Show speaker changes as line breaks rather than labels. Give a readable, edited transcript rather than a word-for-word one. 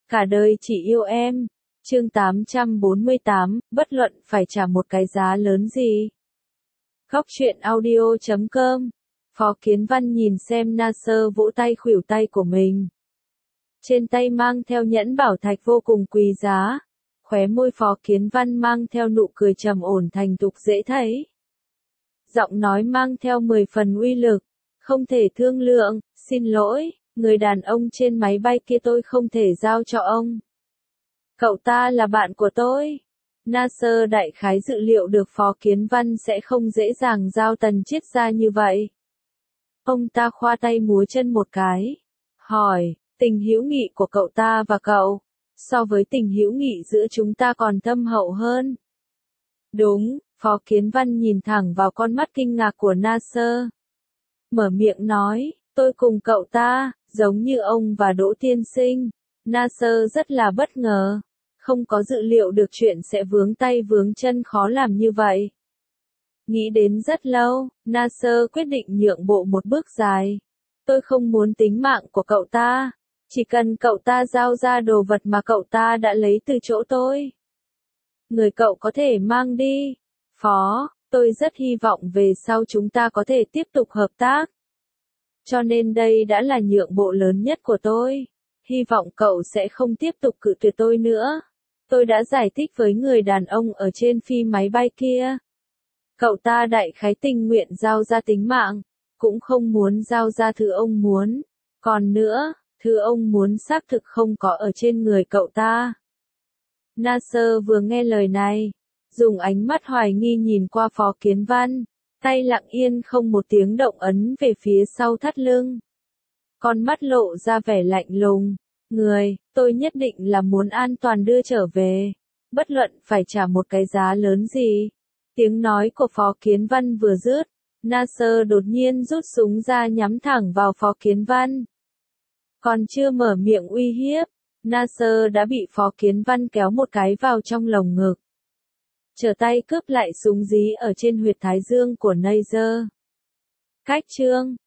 Cả đời chỉ yêu em. Chương 848, bất luận phải trả một cái giá lớn gì. Góc truyện audio.com. Phó Kiến Văn nhìn xem Nasser vỗ tay khuỷu tay của mình. Trên tay mang theo nhẫn bảo thạch vô cùng quý giá. Khóe môi Phó Kiến Văn mang theo nụ cười trầm ổn thành thục dễ thấy. Giọng nói mang theo 10 phần uy lực. Không thể thương lượng, xin lỗi, người đàn ông trên máy bay kia tôi không thể giao cho ông. Cậu ta là bạn của tôi. Nasser đại khái dự liệu được Phó Kiến Văn sẽ không dễ dàng giao Tần Chiết ra như vậy. Ông ta khoa tay múa chân một cái. Hỏi, tình hữu nghị của cậu ta và cậu, so với tình hữu nghị giữa chúng ta còn thâm hậu hơn. Đúng, Phó Kiến Văn nhìn thẳng vào con mắt kinh ngạc của Nasser. Mở miệng nói, tôi cùng cậu ta, giống như ông và Đỗ Tiên Sinh. Nasser rất là bất ngờ. Không có dự liệu được chuyện sẽ vướng tay vướng chân khó làm như vậy. Nghĩ đến rất lâu, Nasser quyết định nhượng bộ một bước dài. Tôi không muốn tính mạng của cậu ta. Chỉ cần cậu ta giao ra đồ vật mà cậu ta đã lấy từ chỗ tôi. Người cậu có thể mang đi. Phó, tôi rất hy vọng về sau chúng ta có thể tiếp tục hợp tác. Cho nên đây đã là nhượng bộ lớn nhất của tôi. Hy vọng cậu sẽ không tiếp tục cự tuyệt tôi nữa. Tôi đã giải thích với người đàn ông ở trên phi máy bay kia. Cậu ta đại khái tình nguyện giao ra tính mạng, cũng không muốn giao ra thứ ông muốn. Còn nữa, thứ ông muốn xác thực không có ở trên người cậu ta. Nasser vừa nghe lời này, dùng ánh mắt hoài nghi nhìn qua Phó Kiến Văn, tay lặng yên không một tiếng động ấn về phía sau thắt lưng. Con mắt lộ ra vẻ lạnh lùng. Tôi nhất định là muốn an toàn đưa trở về. Bất luận phải trả một cái giá lớn gì. Tiếng nói của Phó Kiến Văn vừa dứt, Nasser đột nhiên rút súng ra nhắm thẳng vào Phó Kiến Văn. Còn chưa mở miệng uy hiếp, Nasser đã bị Phó Kiến Văn kéo một cái vào trong lồng ngực. Trở tay cướp lại súng dí ở trên huyệt thái dương của Nasser. Cách chương